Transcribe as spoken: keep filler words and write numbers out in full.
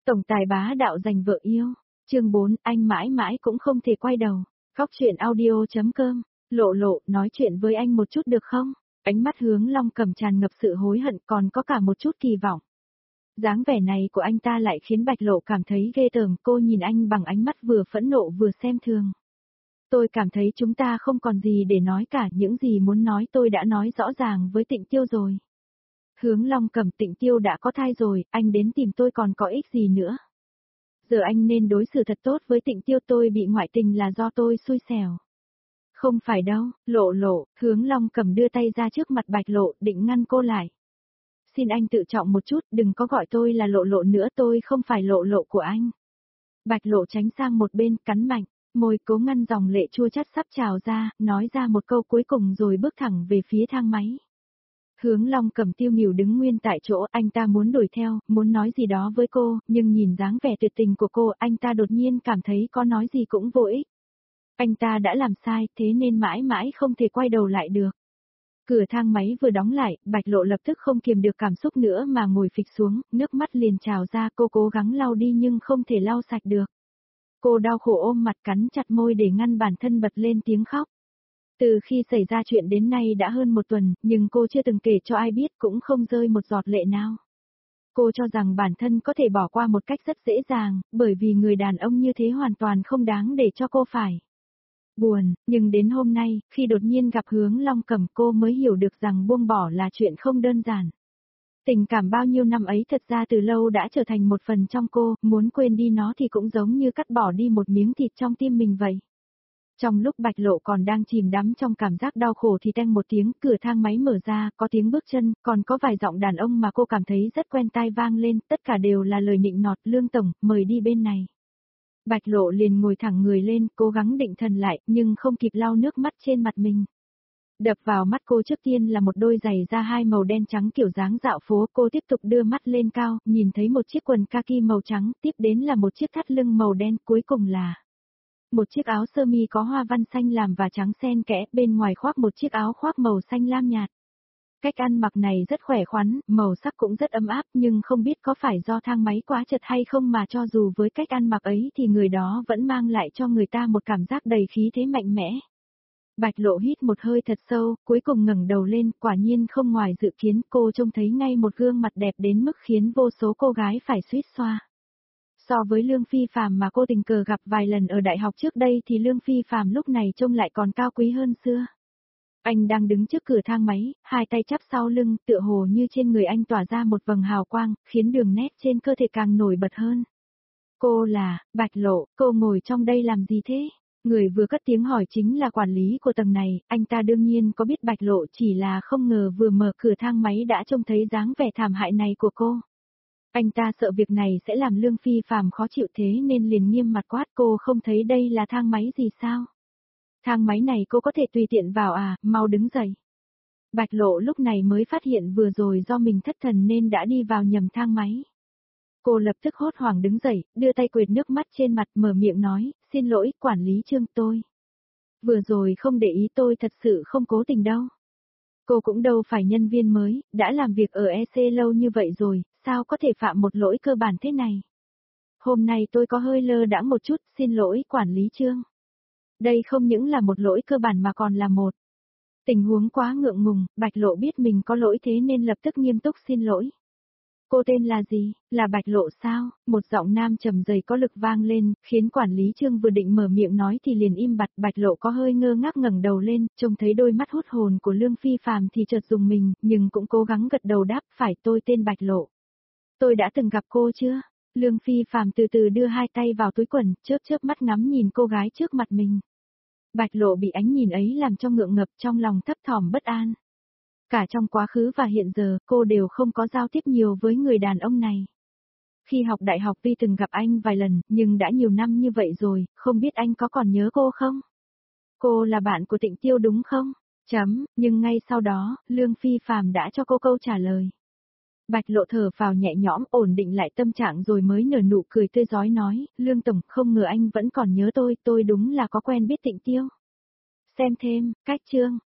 Tổng tài bá đạo giành vợ yêu. Chương bốn, anh mãi mãi cũng không thể quay đầu. Khóc chuyện audio.com. Lộ lộ, nói chuyện với anh một chút được không? Ánh mắt Hướng Long Cầm tràn ngập sự hối hận, còn có cả một chút kỳ vọng. Dáng vẻ này của anh ta lại khiến Bạch Lộ cảm thấy ghê tởm, cô nhìn anh bằng ánh mắt vừa phẫn nộ vừa xem thường. Tôi cảm thấy chúng ta không còn gì để nói cả, những gì muốn nói tôi đã nói rõ ràng với Tịnh Tiêu rồi. Hướng Long Cầm, Tịnh Tiêu đã có thai rồi, anh đến tìm tôi còn có ích gì nữa. Giờ anh nên đối xử thật tốt với Tịnh Tiêu, tôi bị ngoại tình là do tôi xui xẻo. Không phải đâu, Lộ lộ, Hướng Long Cầm đưa tay ra trước mặt Bạch Lộ, định ngăn cô lại. Xin anh tự trọng một chút, đừng có gọi tôi là Lộ lộ nữa, tôi không phải Lộ lộ của anh. Bạch Lộ tránh sang một bên, cắn mạnh, môi cố ngăn dòng lệ chua chát sắp trào ra, nói ra một câu cuối cùng rồi bước thẳng về phía thang máy. Hướng Long Cầm tiêu nghỉu đứng nguyên tại chỗ, anh ta muốn đuổi theo, muốn nói gì đó với cô, nhưng nhìn dáng vẻ tuyệt tình của cô, anh ta đột nhiên cảm thấy có nói gì cũng vô ích. Anh ta đã làm sai, thế nên mãi mãi không thể quay đầu lại được. Cửa thang máy vừa đóng lại, Bạch Lộ lập tức không kiềm được cảm xúc nữa mà ngồi phịch xuống, nước mắt liền trào ra, cô cố gắng lau đi nhưng không thể lau sạch được. Cô đau khổ ôm mặt cắn chặt môi để ngăn bản thân bật lên tiếng khóc. Từ khi xảy ra chuyện đến nay đã hơn một tuần, nhưng cô chưa từng kể cho ai biết, cũng không rơi một giọt lệ nào. Cô cho rằng bản thân có thể bỏ qua một cách rất dễ dàng, bởi vì người đàn ông như thế hoàn toàn không đáng để cho cô phải buồn, nhưng đến hôm nay, khi đột nhiên gặp Hướng Long Cầm, cô mới hiểu được rằng buông bỏ là chuyện không đơn giản. Tình cảm bao nhiêu năm ấy thật ra từ lâu đã trở thành một phần trong cô, muốn quên đi nó thì cũng giống như cắt bỏ đi một miếng thịt trong tim mình vậy. Trong lúc Bạch Lộ còn đang chìm đắm trong cảm giác đau khổ thì teng một tiếng, cửa thang máy mở ra, có tiếng bước chân, còn có vài giọng đàn ông mà cô cảm thấy rất quen tai vang lên, tất cả đều là lời nịnh nọt, Lương Tổng, mời đi bên này. Bạch Lộ liền ngồi thẳng người lên, cố gắng định thần lại, nhưng không kịp lau nước mắt trên mặt mình. Đập vào mắt cô trước tiên là một đôi giày da hai màu đen trắng kiểu dáng dạo phố, cô tiếp tục đưa mắt lên cao, nhìn thấy một chiếc quần kaki màu trắng, tiếp đến là một chiếc thắt lưng màu đen, cuối cùng là một chiếc áo sơ mi có hoa văn xanh lam và trắng xen kẽ, bên ngoài khoác một chiếc áo khoác màu xanh lam nhạt. Cách ăn mặc này rất khỏe khoắn, màu sắc cũng rất ấm áp, nhưng không biết có phải do thang máy quá chật hay không mà cho dù với cách ăn mặc ấy thì người đó vẫn mang lại cho người ta một cảm giác đầy khí thế mạnh mẽ. Bạch Lộ hít một hơi thật sâu, cuối cùng ngẩng đầu lên, quả nhiên không ngoài dự kiến, cô trông thấy ngay một gương mặt đẹp đến mức khiến vô số cô gái phải suýt xoa. So với Lương Phi Phàm mà cô tình cờ gặp vài lần ở đại học trước đây thì Lương Phi Phàm lúc này trông lại còn cao quý hơn xưa. Anh đang đứng trước cửa thang máy, hai tay chắp sau lưng, tựa hồ như trên người anh tỏa ra một vầng hào quang, khiến đường nét trên cơ thể càng nổi bật hơn. Cô là, Bạch Lộ, cô ngồi trong đây làm gì thế? Người vừa cất tiếng hỏi chính là quản lý của tầng này, anh ta đương nhiên có biết Bạch Lộ, chỉ là không ngờ vừa mở cửa thang máy đã trông thấy dáng vẻ thảm hại này của cô. Anh ta sợ việc này sẽ làm Lương Phi Phàm khó chịu thế nên liền nghiêm mặt quát, cô không thấy đây là thang máy gì sao? Thang máy này cô có thể tùy tiện vào à, mau đứng dậy. Bạch Lộ lúc này mới phát hiện vừa rồi do mình thất thần nên đã đi vào nhầm thang máy. Cô lập tức hốt hoảng đứng dậy, đưa tay quệt nước mắt trên mặt, mở miệng nói, xin lỗi, quản lý Trương, tôi vừa rồi không để ý, tôi thật sự không cố tình đâu. Cô cũng đâu phải nhân viên mới, đã làm việc ở e xê lâu như vậy rồi, sao có thể phạm một lỗi cơ bản thế này? Hôm nay tôi có hơi lơ đãng một chút, xin lỗi, quản lý Trương. Đây không những là một lỗi cơ bản mà còn là một tình huống quá ngượng ngùng, Bạch Lộ biết mình có lỗi thế nên lập tức nghiêm túc xin lỗi. Cô tên là gì? Là Bạch Lộ sao? Một giọng nam trầm dày có lực vang lên, khiến quản lý Trương vừa định mở miệng nói thì liền im bặt. Bạch Lộ có hơi ngơ ngác ngẩng đầu lên, trông thấy đôi mắt hút hồn của Lương Phi Phàm thì chợt dùng mình, nhưng cũng cố gắng gật đầu đáp, phải, tôi tên Bạch Lộ. Tôi đã từng gặp cô chưa? Lương Phi Phàm từ từ đưa hai tay vào túi quần, chớp chớp mắt ngắm nhìn cô gái trước mặt mình. Bạch Lộ bị ánh nhìn ấy làm cho ngượng ngập, trong lòng thấp thỏm bất an. Cả trong quá khứ và hiện giờ, cô đều không có giao tiếp nhiều với người đàn ông này. Khi học đại học tuy từng gặp anh vài lần, nhưng đã nhiều năm như vậy rồi, không biết anh có còn nhớ cô không? Cô là bạn của Tịnh Tiêu đúng không? Chấm, nhưng ngay sau đó, Lương Phi Phàm đã cho cô câu trả lời. Bạch Lộ thở vào nhẹ nhõm, ổn định lại tâm trạng rồi mới nở nụ cười tươi rói nói, Lương Tổng, không ngờ anh vẫn còn nhớ tôi, tôi đúng là có quen biết Tịnh Tiêu. Xem thêm, cách chương.